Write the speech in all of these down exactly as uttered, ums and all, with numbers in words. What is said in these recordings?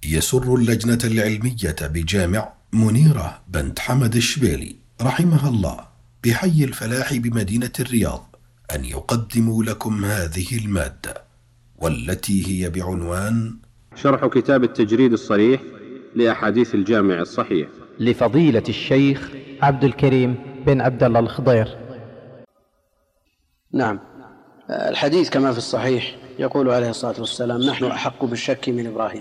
يسر اللجنة العلمية بجامع منيرة بنت حمد الشبيلي رحمها الله بحي الفلاح بمدينة الرياض أن يقدموا لكم هذه المادة، والتي هي بعنوان شرح كتاب التجريد الصريح لأحاديث الجامع الصحيح لفضيلة الشيخ عبد الكريم بن عبد الله الخضير. نعم، الحديث كما في الصحيح يقول عليه الصلاة والسلام: نحن أحق بالشك من إبراهيم.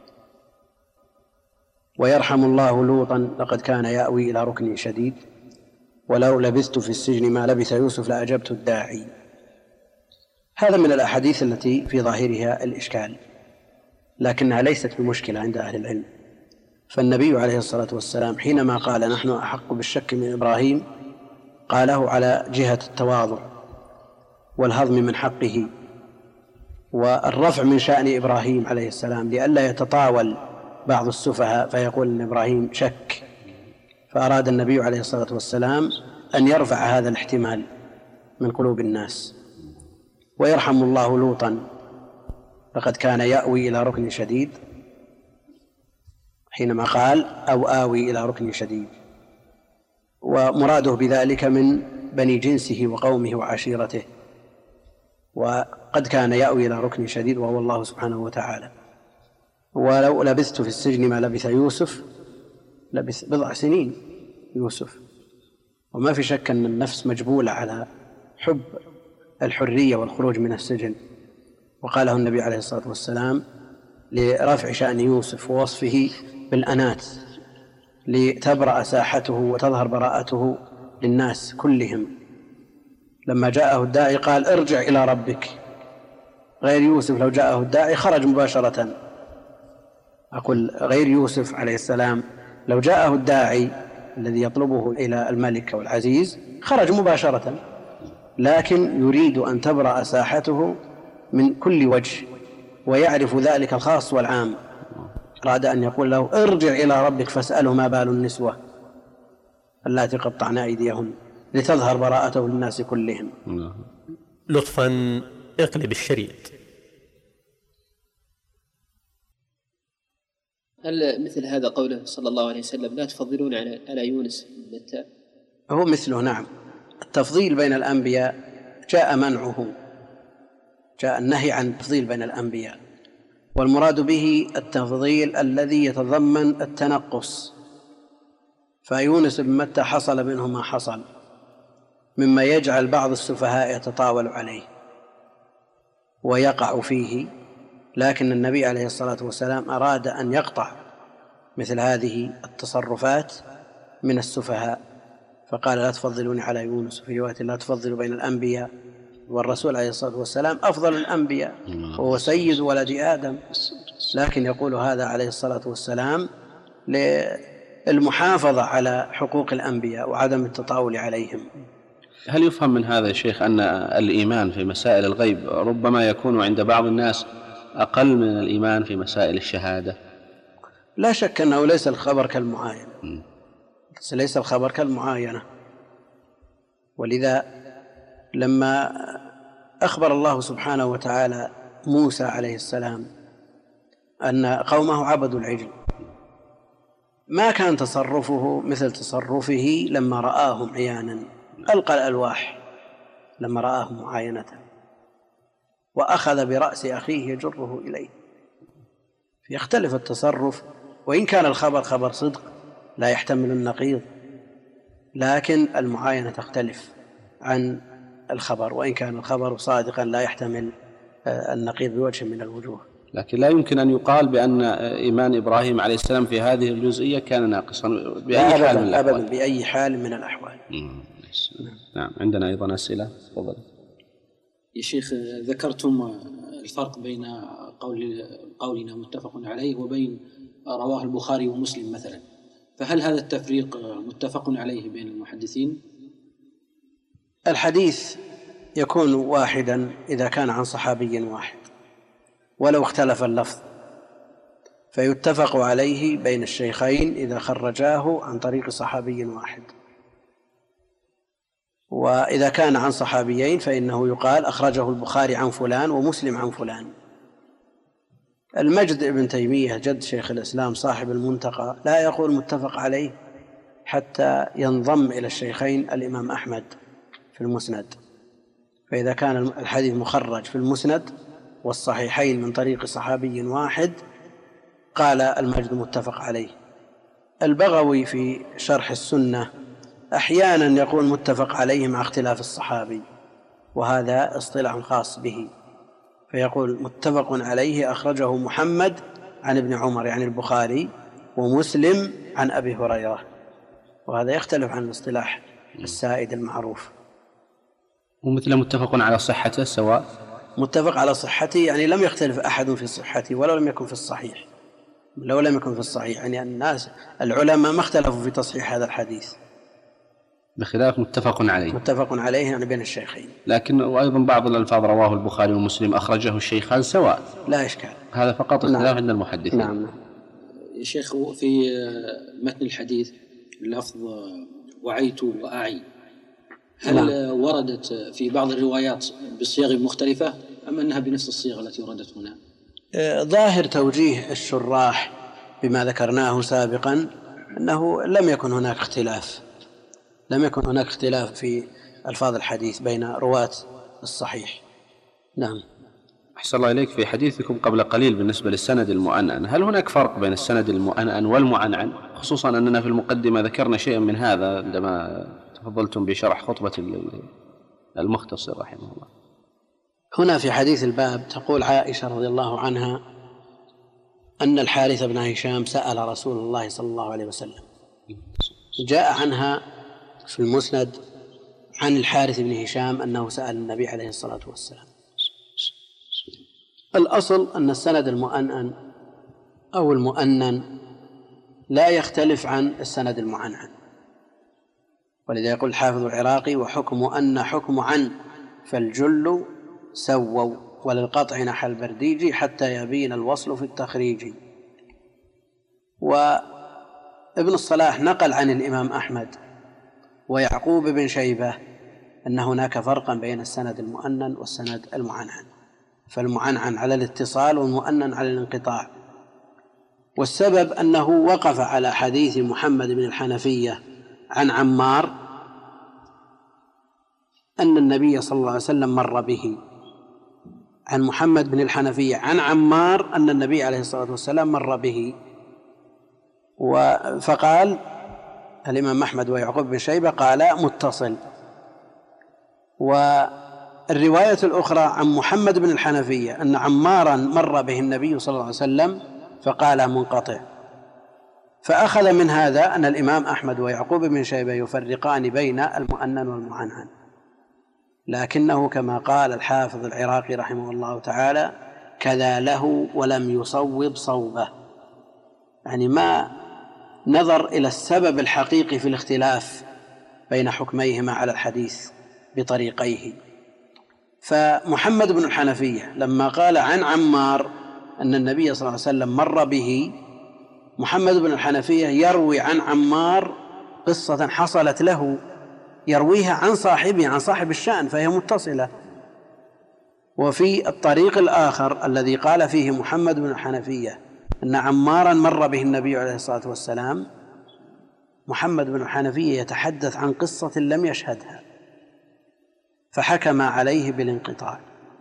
ويرحم الله لوطا لقد كان يأوي إلى ركن شديد، ولو لبثت في السجن ما لبث يوسف لأجبت الداعي. هذا من الأحاديث التي في ظاهرها الإشكال، لكنها ليست بمشكلة عند أهل العلم. فالنبي عليه الصلاة والسلام حينما قال نحن أحق بالشك من إبراهيم قاله على جهة التواضع والهضم من حقه والرفع من شأن إبراهيم عليه السلام، لئلا يتطاول بعض السفهاء فيقول إن إبراهيم شك. فأراد النبي عليه الصلاة والسلام أن يرفع هذا الاحتمال من قلوب الناس. ويرحم الله لوطا لقد كان يأوي إلى ركن شديد، حينما قال أو آوي إلى ركن شديد، ومراده بذلك من بني جنسه وقومه وعشيرته. وقد كان يأوي إلى ركن شديد وهو الله سبحانه وتعالى. ولو لبثت في السجن ما لبث يوسف، لبث بضع سنين يوسف. وما في شك أن النفس مجبولة على حب الحرية والخروج من السجن. وقاله النبي عليه الصلاة والسلام لرفع شأن يوسف ووصفه بالأنات، لتبرأ ساحته وتظهر براءته للناس كلهم. لما جاءه الداعي قال ارجع إلى ربك. غير يوسف لو جاءه الداعي خرج مباشرة. أقول غير يوسف عليه السلام لو جاءه الداعي الذي يطلبه إلى الملك والعزيز خرج مباشرة، لكن يريد أن تبرأ ساحته من كل وجه، ويعرف ذلك الخاص والعام. أراد أن يقول له ارجع إلى ربك فاسأله ما بال النسوة اللاتي قطعن أيديهن، لتظهر براءته للناس كلهم. لطفا اقلب الشريط. هل مثل هذا قوله صلى الله عليه وسلم لا تفضلون على يونس بن متى؟ هو مثله، نعم. التفضيل بين الأنبياء جاء منعه، جاء النهي عن التفضيل بين الأنبياء، والمراد به التفضيل الذي يتضمن التنقص. فيونس بن متى حصل منه ما حصل مما يجعل بعض السفهاء يتطاول عليه ويقع فيه، لكن النبي عليه الصلاة والسلام أراد أن يقطع مثل هذه التصرفات من السفهاء، فقال لا تفضلوني على يونس، في رواية لا تفضلوا بين الأنبياء. والرسول عليه الصلاة والسلام أفضل الأنبياء وهو سيد ولد آدم، لكن يقول هذا عليه الصلاة والسلام للمحافظة على حقوق الأنبياء وعدم التطاول عليهم. هل يفهم من هذا يا شيخ أن الإيمان في مسائل الغيب ربما يكون عند بعض الناس أقل من الإيمان في مسائل الشهادة؟ لا شك أنه ليس الخبر كالمعاينة، ليس الخبر كالمعاينة. ولذا لما أخبر الله سبحانه وتعالى موسى عليه السلام أن قومه عبدوا العجل، ما كان تصرفه مثل تصرفه لما رآهم عيانا، ألقى الألواح لما رآهم معاينة، وأخذ برأس أخيه يجره إليه. يختلف التصرف، وإن كان الخبر خبر صدق لا يحتمل النقيض، لكن المعاينة تختلف عن الخبر، وإن كان الخبر صادقا لا يحتمل النقيض بوجه من الوجوه. لكن لا يمكن أن يقال بأن إيمان إبراهيم عليه السلام في هذه الجزئية كان ناقصا بأي حال من الأحوال. أبدا بأي حال من الأحوال. نعم. عندنا أيضا أسئلة، تفضل يا شيخ. ذكرتم الفرق بين قول قولنا متفق عليه وبين رواه البخاري ومسلم مثلا، فهل هذا التفريق متفق عليه بين المحدثين؟ الحديث يكون واحدا إذا كان عن صحابي واحد ولو اختلف اللفظ، فيتفق عليه بين الشيخين إذا خرجاه عن طريق صحابي واحد. وإذا كان عن صحابيين فإنه يقال أخرجه البخاري عن فلان ومسلم عن فلان. المجد ابن تيمية جد شيخ الإسلام صاحب المنتقى لا يقول متفق عليه حتى ينضم إلى الشيخين الإمام أحمد في المسند، فإذا كان الحديث مخرج في المسند والصحيحين من طريق صحابي واحد قال المجد متفق عليه. البغوي في شرح السنة أحيانا يقول متفق عليه مع اختلاف الصحابي، وهذا اصطلاح خاص به، فيقول متفق عليه أخرجه محمد عن ابن عمر يعني البخاري، ومسلم عن أبي هريرة، وهذا يختلف عن الاصطلاح السائد المعروف. ومثل متفق على صحته سواء، متفق على صحته يعني لم يختلف أحد في صحته ولو لم يكن في الصحيح، لو لم يكن في الصحيح يعني الناس العلماء ما اختلفوا في تصحيح هذا الحديث، بخلاف متفق عليه. متفق عليه يعني بين الشيخين. لكن وأيضا بعض الألفاظ رواه البخاري ومسلم أخرجه الشيخان سواء، لا إشكال، هذا فقط اختلاف نعم. عند المحدثين. نعم. يا شيخ في متن الحديث لفظ وعيت وأعي، هل نعم. وردت في بعض الروايات بصيغ مختلفة أم أنها بنفس الصيغة التي وردت هنا؟ ظاهر توجيه الشراح بما ذكرناه سابقا أنه لم يكن هناك اختلاف، لم يكن هناك اختلاف في ألفاظ الحديث بين رواة الصحيح. نعم. أحسن الله إليك، في حديثكم قبل قليل بالنسبة للسند المؤنن، هل هناك فرق بين السند المؤنن والمعنعن؟ خصوصا أننا في المقدمة ذكرنا شيئا من هذا عندما تفضلتم بشرح خطبة المختصر رحمه الله. هنا في حديث الباب تقول عائشة رضي الله عنها أن الحارث بن هشام سأل رسول الله صلى الله عليه وسلم، جاء عنها في المسند عن الحارث بن هشام أنه سأل النبي عليه الصلاة والسلام. الأصل أن السند المؤنن أو المؤنن لا يختلف عن السند المعنعن، ولذا يقول الحافظ العراقي وحكم أن حكم عن فالجل سووا وللقطع نحى البرديج حتى يبين الوصل في التخريج. وابن الصلاح نقل عن الإمام أحمد ويعقوب بن شيبة أن هناك فرقا بين السند المؤنن والسند المعنعن، فالمعنعن على الاتصال والمؤنن على الانقطاع، والسبب أنه وقف على حديث محمد بن الحنفية عن عمار أن النبي صلى الله عليه وسلم مر به، عن محمد بن الحنفية عن عمار أن النبي عليه الصلاة والسلام مر به. فقال الإمام أحمد ويعقوب بن شيبة قال متصل. والرواية الأخرى عن محمد بن الحنفية أن عمارا مر به النبي صلى الله عليه وسلم فقال منقطع. فأخذ من هذا أن الإمام أحمد ويعقوب بن شيبة يفرقان بين المؤنن والمعنعن، لكنه كما قال الحافظ العراقي رحمه الله تعالى كذا له ولم يصوب صوبه، يعني ما نظر إلى السبب الحقيقي في الاختلاف بين حكميهما على الحديث بطريقيه. فمحمد بن الحنفية لما قال عن عمار أن النبي صلى الله عليه وسلم مر به، محمد بن الحنفية يروي عن عمار قصة حصلت له، يرويها عن صاحبه عن صاحب الشأن، فهي متصلة. وفي الطريق الآخر الذي قال فيه محمد بن الحنفية أن عمارا مر به النبي عليه الصلاة والسلام، محمد بن الحنفية يتحدث عن قصة لم يشهدها فحكم عليه بالانقطاع،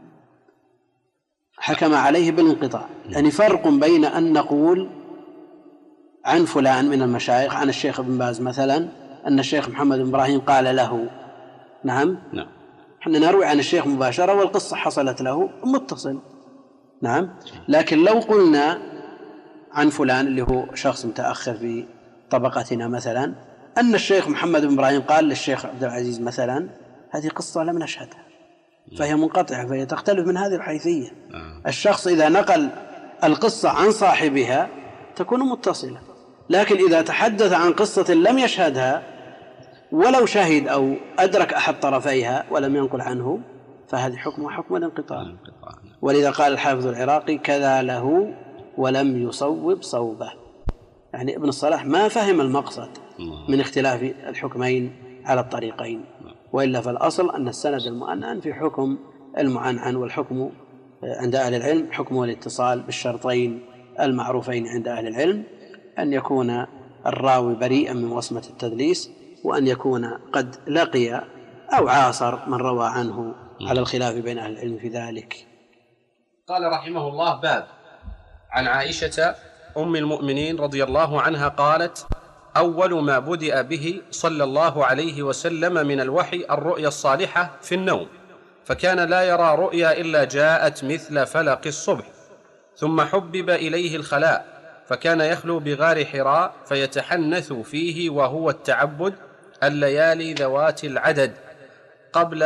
حكم عليه بالانقطاع. يعني فرق بين أن نقول عن فلان من المشايخ، عن الشيخ ابن باز مثلا أن الشيخ محمد بن إبراهيم قال له، نعم نعم احنا نروي عن الشيخ مباشرة والقصة حصلت له متصل، نعم. لكن لو قلنا عن فلان اللي هو شخص متأخر في طبقتنا مثلا أن الشيخ محمد بن إبراهيم قال للشيخ عبد العزيز مثلا، هذه قصة لم نشهدها فهي منقطعة، فهي تختلف من هذه الحيثية. الشخص إذا نقل القصة عن صاحبها تكون متصلة، لكن إذا تحدث عن قصة لم يشهدها ولو شهد أو أدرك أحد طرفيها ولم ينقل عنه فهذه حكم حكم الانقطاع. ولذا قال الحافظ العراقي كذا له ولم يصوب صوبه، يعني ابن الصلاح ما فهم المقصد من اختلاف الحكمين على الطريقين، وإلا فالأصل أن السند المؤنن في حكم المعنعن والحكم عند أهل العلم حكمه الاتصال بالشرطين المعروفين عند أهل العلم، أن يكون الراوي بريئا من وصمة التدليس، وأن يكون قد لقي أو عاصر من روى عنه، على الخلاف بين أهل العلم في ذلك. قال رحمه الله: باب عن عائشة أم المؤمنين رضي الله عنها قالت: أول ما بدأ به صلى الله عليه وسلم من الوحي الرؤيا الصالحة في النوم، فكان لا يرى رؤيا إلا جاءت مثل فلق الصبح، ثم حبب إليه الخلاء، فكان يخلو بغار حراء فيتحنث فيه وهو التعبد الليالي ذوات العدد قبل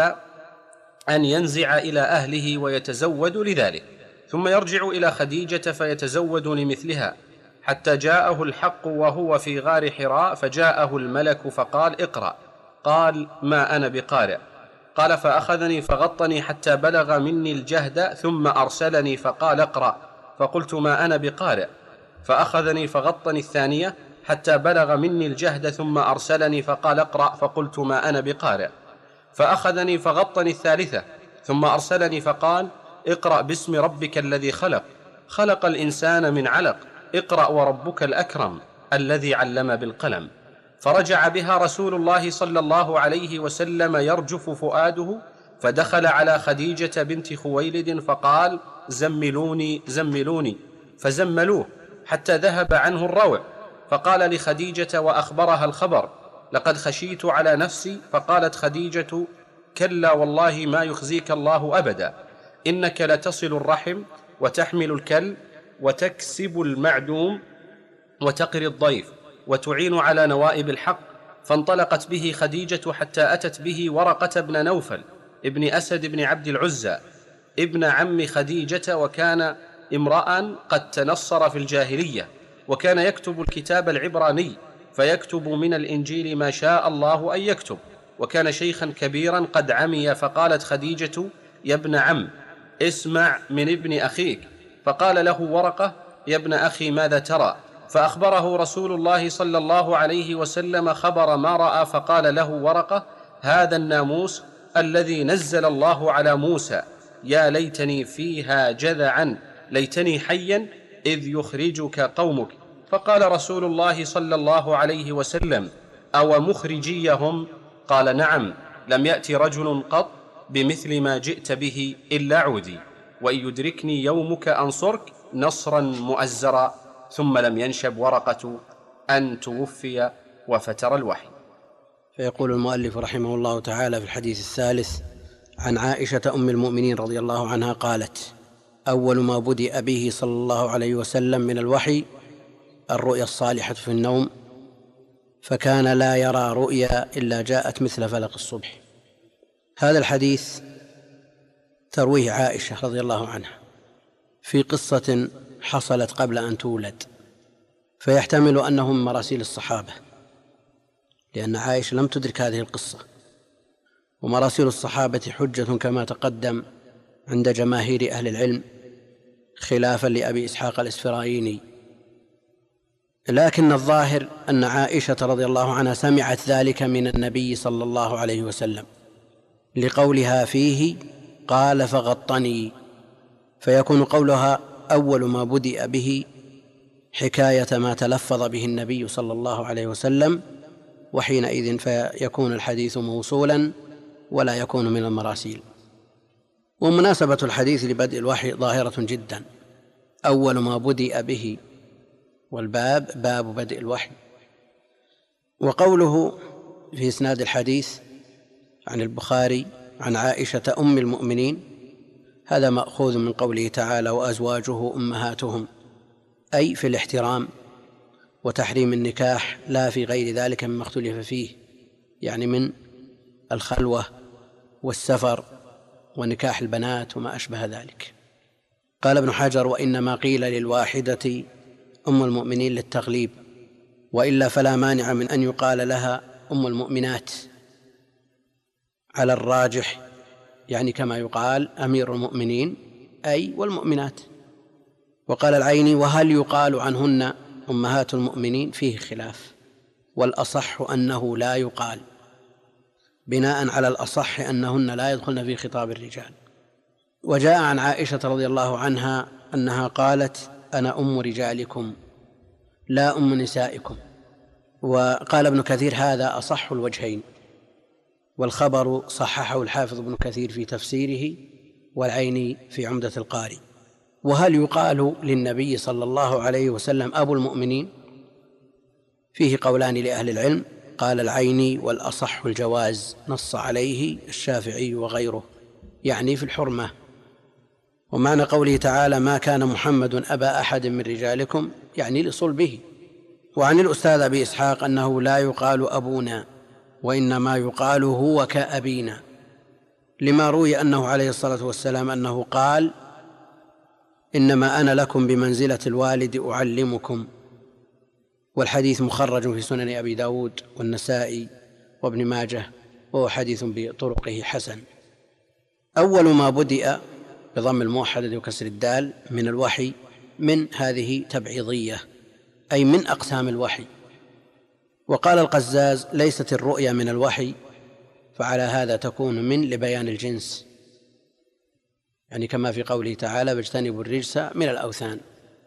أن ينزع إلى أهله ويتزود لذلك، ثم يرجع إلى خديجة فيتزود لمثلها، حتى جاءه الحق وهو في غار حراء، فجاءه الملك فقال: اقرأ. قال: ما أنا بقارئ. قال: فأخذني فغطني حتى بلغ مني الجهد، ثم أرسلني فقال: اقرأ. فقلت: ما أنا بقارئ. فأخذني فغطني الثانية حتى بلغ مني الجهد، ثم أرسلني فقال: اقرأ. فقلت: ما أنا بقارئ. فأخذني فغطني الثالثة ثم أرسلني فقال: اقرأ باسم ربك الذي خلق، خلق الإنسان من علق، اقرأ وربك الأكرم الذي علم بالقلم. فرجع بها رسول الله صلى الله عليه وسلم يرجف فؤاده، فدخل على خديجة بنت خويلد فقال: زملوني زملوني، فزملوه حتى ذهب عنه الروع، فقال لخديجة وأخبرها الخبر: لقد خشيت على نفسي. فقالت خديجة: كلا والله ما يخزيك الله أبدا، إنك لتصل الرحم وتحمل الكل وتكسب المعدوم وتقري الضيف وتعين على نوائب الحق. فانطلقت به خديجة حتى أتت به ورقة بن نوفل ابن أسد بن عبد العزى ابن عم خديجة، وكان امرأ قد تنصر في الجاهلية، وكان يكتب الكتاب العبراني، فيكتب من الإنجيل ما شاء الله أن يكتب، وكان شيخا كبيرا قد عمي. فقالت خديجة: يا ابن عم، اسمع من ابن أخيك. فقال له ورقة: يا ابن أخي، ماذا ترى؟ فأخبره رسول الله صلى الله عليه وسلم خبر ما رأى، فقال له ورقة: هذا الناموس الذي نزل الله على موسى، يا ليتني فيها جذعا، ليتني حيا إذ يخرجك قومك. فقال رسول الله صلى الله عليه وسلم: أو مخرجيهم؟ قال: نعم، لم يأتي رجل قط بمثل ما جئت به إلا عودي، وإن يدركني يومك أنصرك نصرا مؤزرا. ثم لم ينشب ورقة أن توفي وفتر الوحي. فيقول المؤلف رحمه الله تعالى في الحديث الثالث عن عائشة أم المؤمنين رضي الله عنها قالت: أول ما بدأ به صلى الله عليه وسلم من الوحي الرؤيا الصالحة في النوم، فكان لا يرى رؤيا إلا جاءت مثل فلق الصبح. هذا الحديث ترويه عائشة رضي الله عنها في قصة حصلت قبل أن تولد، فيحتمل أنه من مراسيل الصحابة، لأن عائشة لم تدرك هذه القصة، ومراسيل الصحابة حجة كما تقدم عند جماهير أهل العلم، خلافا لأبي إسحاق الإسفرايني. لكن الظاهر أن عائشة رضي الله عنها سمعت ذلك من النبي صلى الله عليه وسلم، لقولها فيه: قال فغطني، فيكون قولها أول ما بدأ به حكاية ما تلفظ به النبي صلى الله عليه وسلم، وحينئذ فيكون الحديث موصولا ولا يكون من المراسيل. ومناسبة الحديث لبدء الوحي ظاهرة جدا، أول ما بدأ به، والباب باب بدء الوحي. وقوله في إسناد الحديث عن البخاري عن عائشة أم المؤمنين، هذا مأخوذ من قوله تعالى: وأزواجه أمهاتهم، أي في الاحترام وتحريم النكاح، لا في غير ذلك مما اختلف فيه، يعني من الخلوة والسفر ونكاح البنات وما أشبه ذلك. قال ابن حجر: وإنما قيل للواحدة أم المؤمنين للتغليب، وإلا فلا مانع من أن يقال لها أم المؤمنات على الراجح، يعني كما يقال أمير المؤمنين أي والمؤمنات. وقال العيني: وهل يقال عنهن أمهات المؤمنين؟ فيه خلاف، والأصح أنه لا يقال، بناء على الأصح أنهن لا يدخلن في خطاب الرجال، وجاء عن عائشة رضي الله عنها أنها قالت: أنا أم رجالكم لا أم نسائكم. وقال ابن كثير: هذا أصح الوجهين، والخبر صححه الحافظ ابن كثير في تفسيره والعيني في عمدة القاري. وهل يقال للنبي صلى الله عليه وسلم أبو المؤمنين؟ فيه قولان لأهل العلم. قال العيني: والأصح الجواز، نص عليه الشافعي وغيره، يعني في الحرمة. ومعنى قوله تعالى: ما كان محمد أبا أحد من رجالكم، يعني لصلبه. وعن الأستاذ أبي إسحاق أنه لا يقال أبونا، وإنما يقال هو كأبينا، لما روي أنه عليه الصلاة والسلام أنه قال: إنما أنا لكم بمنزلة الوالد أعلمكم. والحديث مخرج في سنن أبي داود والنسائي وابن ماجه، وهو حديث بطرقه حسن. أول ما بدأ بضم الموحدة وكسر الدال من الوحي من هذه تبعيضية، أي من أقسام الوحي. وقال القزاز: ليست الرؤيا من الوحي، فعلى هذا تكون من لبيان الجنس، يعني كما في قوله تعالى: واجتنبوا الرجس من الأوثان.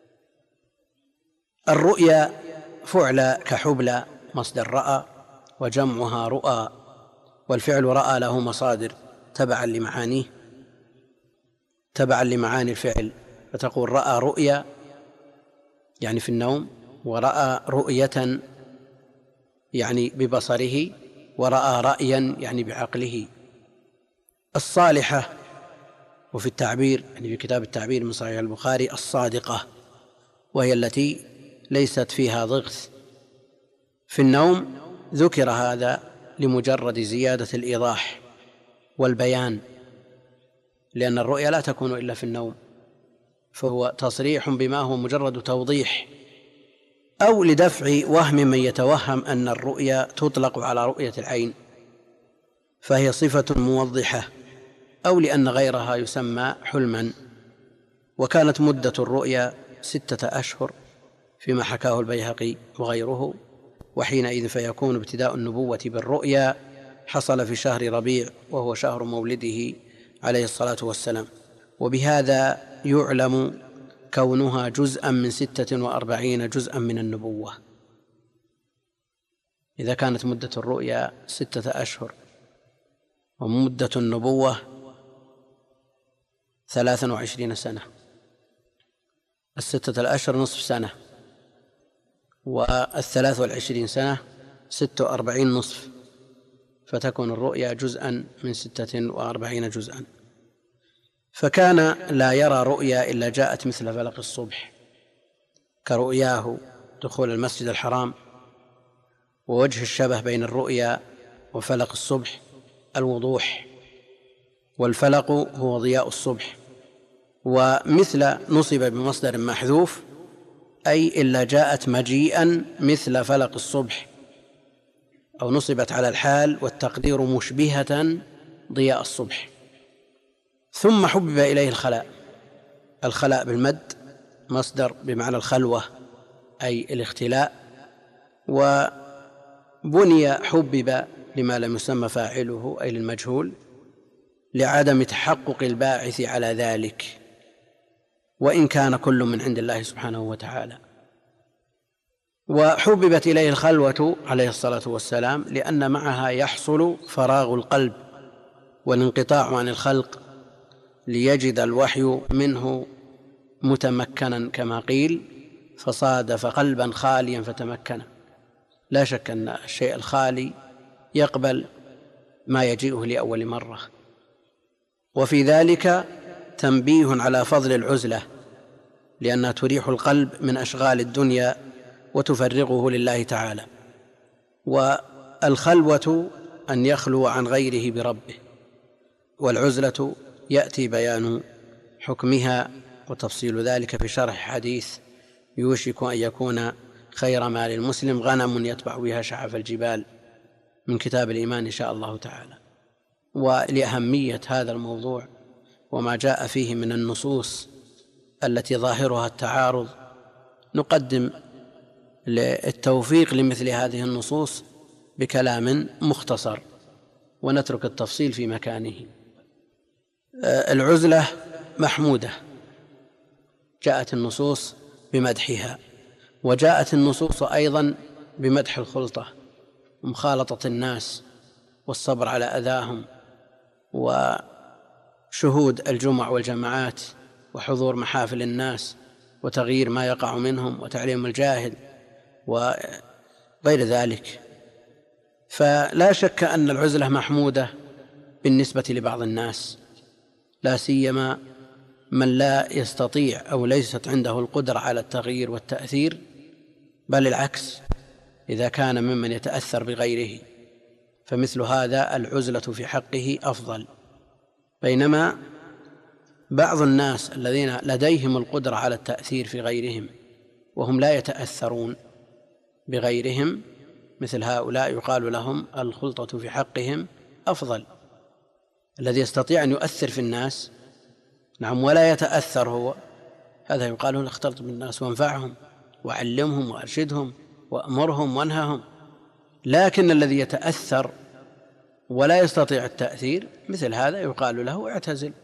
الرؤيا فعل كحبلى مصدر رأى، وجمعها رؤى، والفعل رأى له مصادر تبعا لمعانيه تبعا لمعاني الفعل، فتقول رأى رؤيا يعني في النوم، ورأى رؤية يعني ببصره، ورأى رأيا يعني بعقله. الصالحة، وفي التعبير يعني في كتاب التعبير من صحيح البخاري: الصادقة، وهي التي ليست فيها ضغث. في النوم ذكر هذا لمجرد زيادة الإيضاح والبيان، لأن الرؤيا لا تكون إلا في النوم، فهو تصريح بما هو مجرد توضيح، أو لدفع وهم من يتوهم أن الرؤيا تطلق على رؤية العين فهي صفة موضحة، أو لأن غيرها يسمى حلما. وكانت مدة الرؤيا ستة أشهر فيما حكاه البيهقي وغيره، وحينئذ فيكون ابتداء النبوة بالرؤيا حصل في شهر ربيع، وهو شهر مولده عليه الصلاة والسلام. وبهذا يعلم كونها جزءا من ستة وأربعين جزءا من النبوة، إذا كانت مدة الرؤيا ستة أشهر ومدة النبوة ثلاثا وعشرين سنة. الستة الأشهر نصف سنة، والثلاث والعشرين سنة ست وأربعين نصف، فتكون الرؤيا جزءا من ستة وأربعين جزءا. فكان لا يرى رؤيا إلا جاءت مثل فلق الصبح، كرؤياه دخول المسجد الحرام. ووجه الشبه بين الرؤيا وفلق الصبح الوضوح، والفلق هو ضياء الصبح. ومثل نصب بمصدر محذوف، أي إلا جاءت مجيئا مثل فلق الصبح، أو نصبت على الحال والتقدير مشبهة ضياء الصبح. ثم حبب إليه الخلاء، الخلاء بالمد مصدر بمعنى الخلوة أي الاختلاء، وبني حبب لما لم يسمى فاعله أي للمجهول، لعدم تحقق الباعث على ذلك، وإن كان كل من عند الله سبحانه وتعالى. وحببت إليه الخلوة عليه الصلاة والسلام لأن معها يحصل فراغ القلب والانقطاع عن الخلق، ليجد الوحي منه متمكنا كما قيل: فصادف قلبا خاليا فتمكن. لا شك أن الشيء الخالي يقبل ما يجيئه لأول مرة. وفي ذلك تنبيه على فضل العزلة، لأنها تريح القلب من أشغال الدنيا وتفرغه لله تعالى. والخلوة أن يخلو عن غيره بربه، والعزلة يأتي بيان حكمها وتفصيل ذلك في شرح حديث: يوشك أن يكون خير ما للمسلم غنم يتبع بها شعف الجبال، من كتاب الإيمان إن شاء الله تعالى. ولأهمية هذا الموضوع وما جاء فيه من النصوص التي ظاهرها التعارض، نقدم للتوفيق لمثل هذه النصوص بكلام مختصر، ونترك التفصيل في مكانه. العزلة محمودة، جاءت النصوص بمدحها، وجاءت النصوص أيضا بمدح الخلطة ومخالطة الناس والصبر على أذاهم وشهود الجمع والجماعات وحضور محافل الناس وتغيير ما يقع منهم وتعليم الجاهل وغير ذلك. فلا شك أن العزلة محمودة بالنسبة لبعض الناس، لا سيما من لا يستطيع أو ليست عنده القدرة على التغيير والتأثير، بل العكس إذا كان ممن يتأثر بغيره، فمثل هذا العزلة في حقه أفضل. بينما بعض الناس الذين لديهم القدرة على التأثير في غيرهم وهم لا يتأثرون بغيرهم، مثل هؤلاء يقال لهم الخلطة في حقهم أفضل. الذي يستطيع أن يؤثر في الناس نعم ولا يتأثر هو، هذا يقال له اختلط بالناس وانفعهم وعلمهم وأرشدهم وأمرهم وانههم. لكن الذي يتأثر ولا يستطيع التأثير مثل هذا يقال له اعتزل.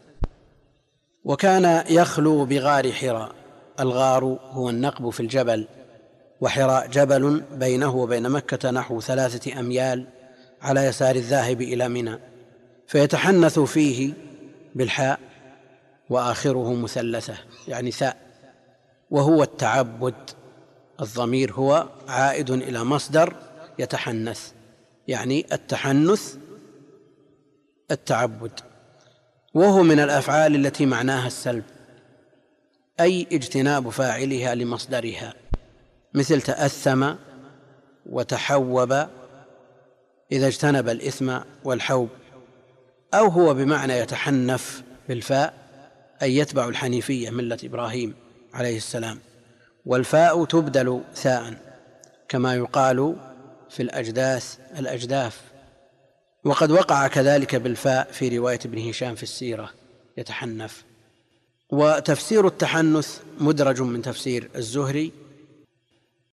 وكان يخلو بغار حراء. الغار هو النقب في الجبل، وحراء جبل بينه وبين مكة نحو ثلاثة أميال على يسار الذاهب إلى منى، فيتحنث فيه بالحاء وآخره مثلثة يعني ثاء، وهو التعبد. الضمير هو عائد إلى مصدر يتحنث، يعني التحنث التعبد، وهو من الأفعال التي معناها السلب، أي اجتناب فاعلها لمصدرها، مثل تأثم وتحوب إذا اجتنب الإثم والحوب. أو هو بمعنى يتحنف بالفاء، أي يتبع الحنيفية ملة إبراهيم عليه السلام، والفاء تبدل ثاء كما يقال في الأجداث الأجداف. وقد وقع كذلك بالفاء في رواية ابن هشام في السيرة يتحنف. وتفسير التحنث مدرج من تفسير الزهري